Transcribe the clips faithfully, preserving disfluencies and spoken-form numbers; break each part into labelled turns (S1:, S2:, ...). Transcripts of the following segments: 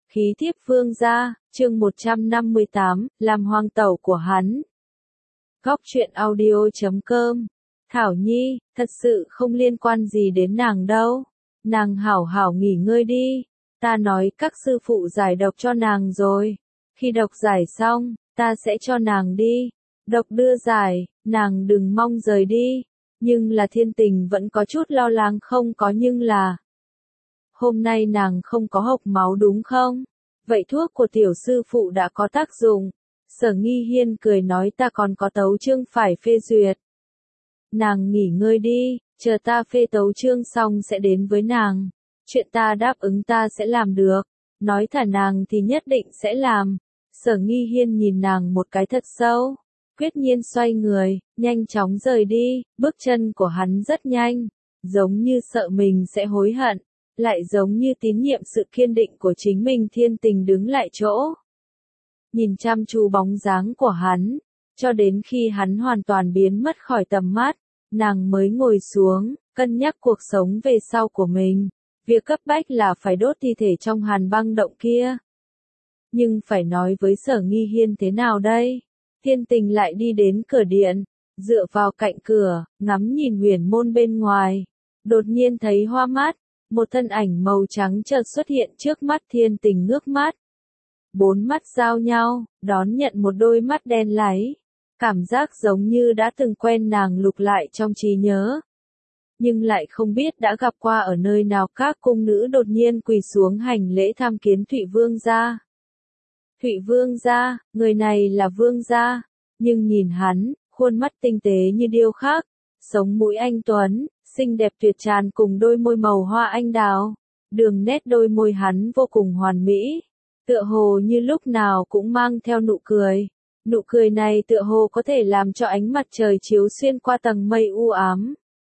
S1: Khí thiếp vương gia, chương một trăm năm mươi tám, làm hoàng tẩu của hắn. Góc truyện audio chấm com. Thảo Nhi, thật sự không liên quan gì đến nàng đâu. Nàng hảo hảo nghỉ ngơi đi. Ta nói các sư phụ giải độc cho nàng rồi. Khi độc giải xong, ta sẽ cho nàng đi. Độc đưa giải, nàng đừng mong rời đi. Nhưng là Thiên Tình vẫn có chút lo lắng, không có nhưng là. Hôm nay nàng không có hộc máu đúng không? Vậy thuốc của tiểu sư phụ đã có tác dụng. Sở Nghi Hiên cười nói ta còn có tấu chương phải phê duyệt. Nàng nghỉ ngơi đi, chờ ta phê tấu chương xong sẽ đến với nàng. Chuyện ta đáp ứng ta sẽ làm được. Nói thả nàng thì nhất định sẽ làm. Sở Nghi Hiên nhìn nàng một cái thật sâu. Quyết nhiên xoay người, nhanh chóng rời đi. Bước chân của hắn rất nhanh. Giống như sợ mình sẽ hối hận. Lại giống như tín nhiệm sự kiên định của chính mình. Thiên Tình đứng lại chỗ. Nhìn chăm chú bóng dáng của hắn. Cho đến khi hắn hoàn toàn biến mất khỏi tầm mắt. Nàng mới ngồi xuống, cân nhắc cuộc sống về sau của mình. Việc cấp bách là phải đốt thi thể trong hàn băng động kia. Nhưng phải nói với Sở Nghi Hiên thế nào đây? Thiên Tình lại đi đến cửa điện. Dựa vào cạnh cửa, ngắm nhìn huyền môn bên ngoài. Đột nhiên thấy hoa mắt. Một thân ảnh màu trắng chợt xuất hiện trước mắt. Thiên Tình ngước mắt. Bốn mắt giao nhau, đón nhận một đôi mắt đen láy. Cảm giác giống như đã từng quen nàng lục lại trong trí nhớ. Nhưng lại không biết đã gặp qua ở nơi nào. Các cung nữ đột nhiên quỳ xuống hành lễ tham kiến Thụy Vương gia. Thụy Vương gia, người này là Vương gia. Nhưng nhìn hắn, khuôn mắt tinh tế như điêu khắc. Sống mũi anh tuấn, xinh đẹp tuyệt tràn cùng đôi môi màu hoa anh đào. Đường nét đôi môi hắn vô cùng hoàn mỹ. Tựa hồ như lúc nào cũng mang theo nụ cười. Nụ cười này tựa hồ có thể làm cho ánh mặt trời chiếu xuyên qua tầng mây u ám.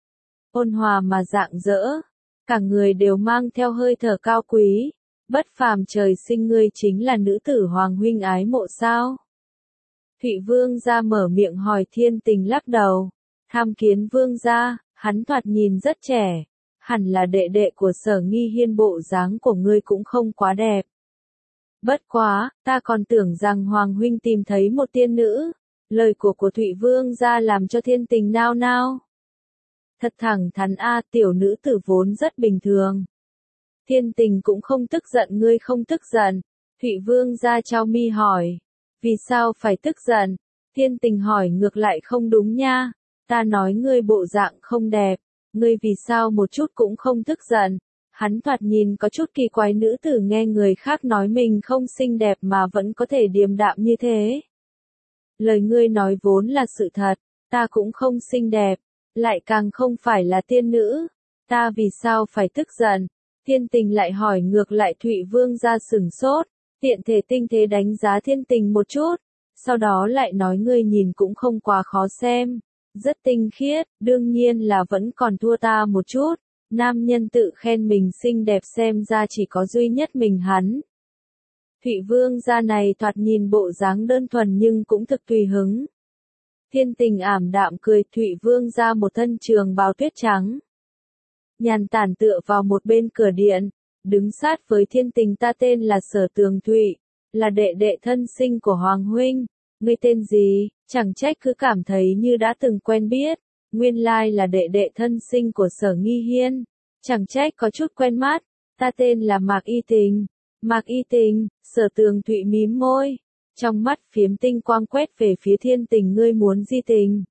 S1: Ôn hòa mà rạng rỡ. Cả người đều mang theo hơi thở cao quý. Bất phàm trời sinh ngươi chính là nữ tử Hoàng huynh ái mộ sao? Thụy Vương gia mở miệng hỏi. Thiên Tình lắc đầu. Tham kiến Vương gia, hắn thoạt nhìn rất trẻ. Hẳn là đệ đệ của Sở Nghi Hiên, bộ dáng của ngươi cũng không quá đẹp. Bất quá, ta còn tưởng rằng Hoàng huynh tìm thấy một tiên nữ. Lời của của Thụy Vương gia làm cho Thiên Tình nao nao. Thật thẳng thắn a, tiểu nữ tử vốn rất bình thường. Thiên Tình cũng không tức giận. Ngươi không tức giận? Thụy Vương gia chau mi hỏi. Vì sao phải tức giận? Thiên Tình hỏi ngược lại. Không đúng nha. Ta nói ngươi bộ dạng không đẹp. Ngươi vì sao một chút cũng không tức giận? Hắn thoạt nhìn có chút kỳ quái. Nữ tử nghe người khác nói mình không xinh đẹp mà vẫn có thể điềm đạm như thế. Lời ngươi nói vốn là sự thật. Ta cũng không xinh đẹp. Lại càng không phải là tiên nữ. Ta vì sao phải tức giận? Thiên Tình lại hỏi ngược lại. Thụy Vương gia sửng sốt. Tiện thể tinh tế đánh giá Thiên Tình một chút. Sau đó lại nói ngươi nhìn cũng không quá khó xem. Rất tinh khiết. Đương nhiên là vẫn còn thua ta một chút. Nam nhân tự khen mình xinh đẹp xem ra chỉ có duy nhất mình hắn. Thụy Vương gia này thoạt nhìn bộ dáng đơn thuần nhưng cũng thực tùy hứng. Thiên Tình ảm đạm cười. Thụy Vương gia một thân trường bào tuyết trắng. Nhàn tản tựa vào một bên cửa điện. Đứng sát với Thiên Tình. Ta tên là Sở Tường Thụy. Là đệ đệ thân sinh của Hoàng huynh. Ngươi tên gì? Chẳng trách cứ cảm thấy như đã từng quen biết. Nguyên lai là đệ đệ thân sinh của Sở Nghi Hiên. Chẳng trách có chút quen mắt. Ta tên là Mạc Y Tình. Mạc Y Tình. Sở Tường Thụy mím môi. Trong mắt phiếm tinh quang quét về phía Thiên Tình. Ngươi muốn di tình?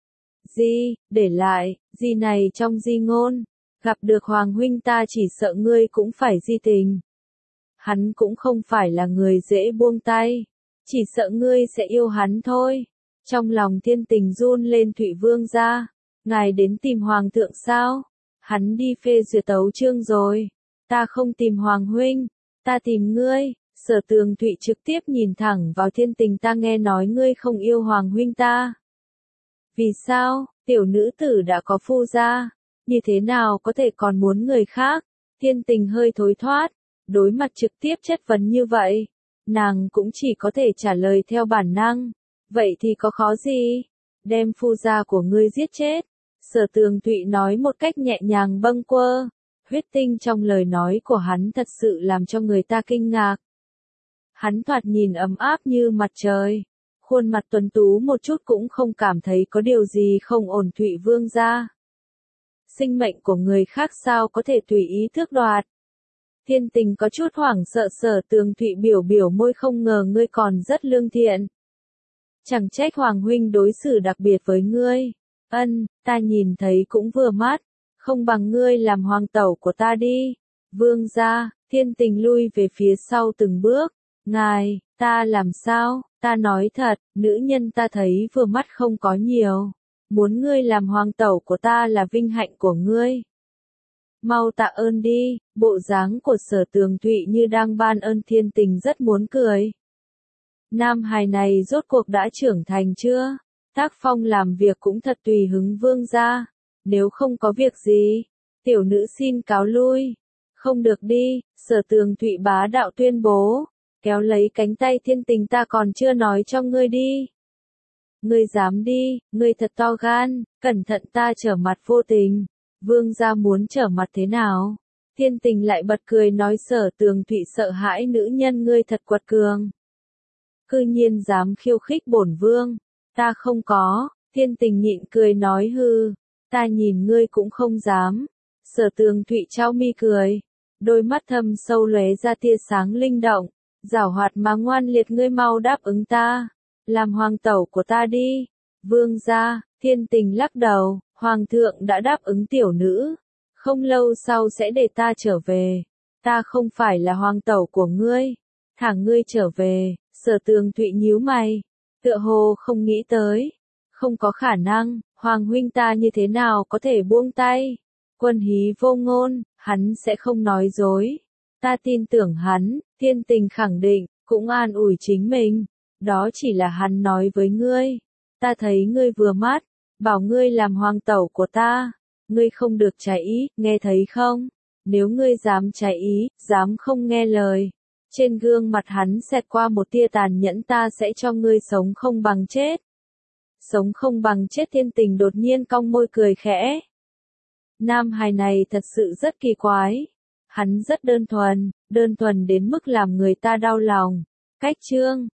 S1: Di, để lại, di này trong di ngôn. Gặp được Hoàng huynh ta chỉ sợ ngươi cũng phải di tình. Hắn cũng không phải là người dễ buông tay. Chỉ sợ ngươi sẽ yêu hắn thôi. Trong lòng Thiên Tình run lên. Thụy Vương gia, ngài đến tìm Hoàng thượng sao? Hắn đi phê duyệt tấu chương rồi. Ta không tìm Hoàng huynh. Ta tìm ngươi. Sở Tường Thụy trực tiếp nhìn thẳng vào Thiên Tình. Ta nghe nói ngươi không yêu Hoàng huynh ta. Vì sao? Tiểu nữ tử đã có phu gia. Như thế nào có thể còn muốn người khác? Thiên Tình hơi thối thoát. Đối mặt trực tiếp chất vấn như vậy. Nàng cũng chỉ có thể trả lời theo bản năng. Vậy thì có khó gì? Đem phu gia của ngươi giết chết. Sở Tường Thụy nói một cách nhẹ nhàng bâng quơ. Huyết tinh trong lời nói của hắn thật sự làm cho người ta kinh ngạc. Hắn thoạt nhìn ấm áp như mặt trời. Khuôn mặt tuấn tú một chút cũng không cảm thấy có điều gì không ổn. Thụy Vương gia. Sinh mệnh của người khác sao có thể tùy ý tước đoạt. Thiên Tình có chút hoảng sợ. Sở Tường Thụy biểu biểu môi, không ngờ ngươi còn rất lương thiện. Chẳng trách Hoàng huynh đối xử đặc biệt với ngươi. Ân, ta nhìn thấy cũng vừa mắt. Không bằng ngươi làm hoàng tẩu của ta đi. Vương gia. Thiên Tình lui về phía sau từng bước. Ngài, ta làm sao? Ta nói thật, nữ nhân ta thấy vừa mắt không có nhiều. Muốn ngươi làm hoàng tẩu của ta là vinh hạnh của ngươi. Mau tạ ơn đi. Bộ dáng của Sở Tường Thụy như đang ban ơn. Thiên Tình rất muốn cười. Nam hài này rốt cuộc đã trưởng thành chưa? Tác phong làm việc cũng thật tùy hứng vương gia. Nếu không có việc gì, tiểu nữ xin cáo lui. Không được đi. Sở Tường Thụy bá đạo tuyên bố. Kéo lấy cánh tay Thiên Tình, ta còn chưa nói cho ngươi đi. Ngươi dám đi, ngươi thật to gan, cẩn thận ta trở mặt vô tình. Vương gia muốn trở mặt thế nào? Thiên Tình lại bật cười nói. Sở Tường Thụy sợ hãi nữ nhân, ngươi thật quật cường. Cư nhiên dám khiêu khích bổn vương. Ta không có. Thiên Tình nhịn cười nói. Hư, ta nhìn ngươi cũng không dám. Sở Tường Thụy trao mi cười. Đôi mắt thâm sâu lóe ra tia sáng linh động. Giảo hoạt mà ngoan liệt, ngươi mau đáp ứng ta. Làm hoàng tẩu của ta đi. Vương gia. Thiên Tình lắc đầu. Hoàng thượng đã đáp ứng tiểu nữ. Không lâu sau sẽ để ta trở về. Ta không phải là hoàng tẩu của ngươi. Thả ngươi trở về. Sở Tường Thụy nhíu mày. Tựa hồ không nghĩ tới. Không có khả năng. Hoàng huynh ta như thế nào có thể buông tay. Quân hí vô ngôn. Hắn sẽ không nói dối. Ta tin tưởng hắn. Thiên Tình khẳng định. Cũng an ủi chính mình. Đó chỉ là hắn nói với ngươi. Ta thấy ngươi vừa mắt. Bảo ngươi làm hoàng tẩu của ta. Ngươi không được trái ý, nghe thấy không? Nếu ngươi dám trái ý, dám không nghe lời. Trên gương mặt hắn xẹt qua một tia tàn nhẫn. Ta sẽ cho ngươi sống không bằng chết. Sống không bằng chết. Thiên Tình đột nhiên cong môi cười khẽ. Nam hài này thật sự rất kỳ quái. Hắn rất đơn thuần, đơn thuần đến mức làm người ta đau lòng. Cách chương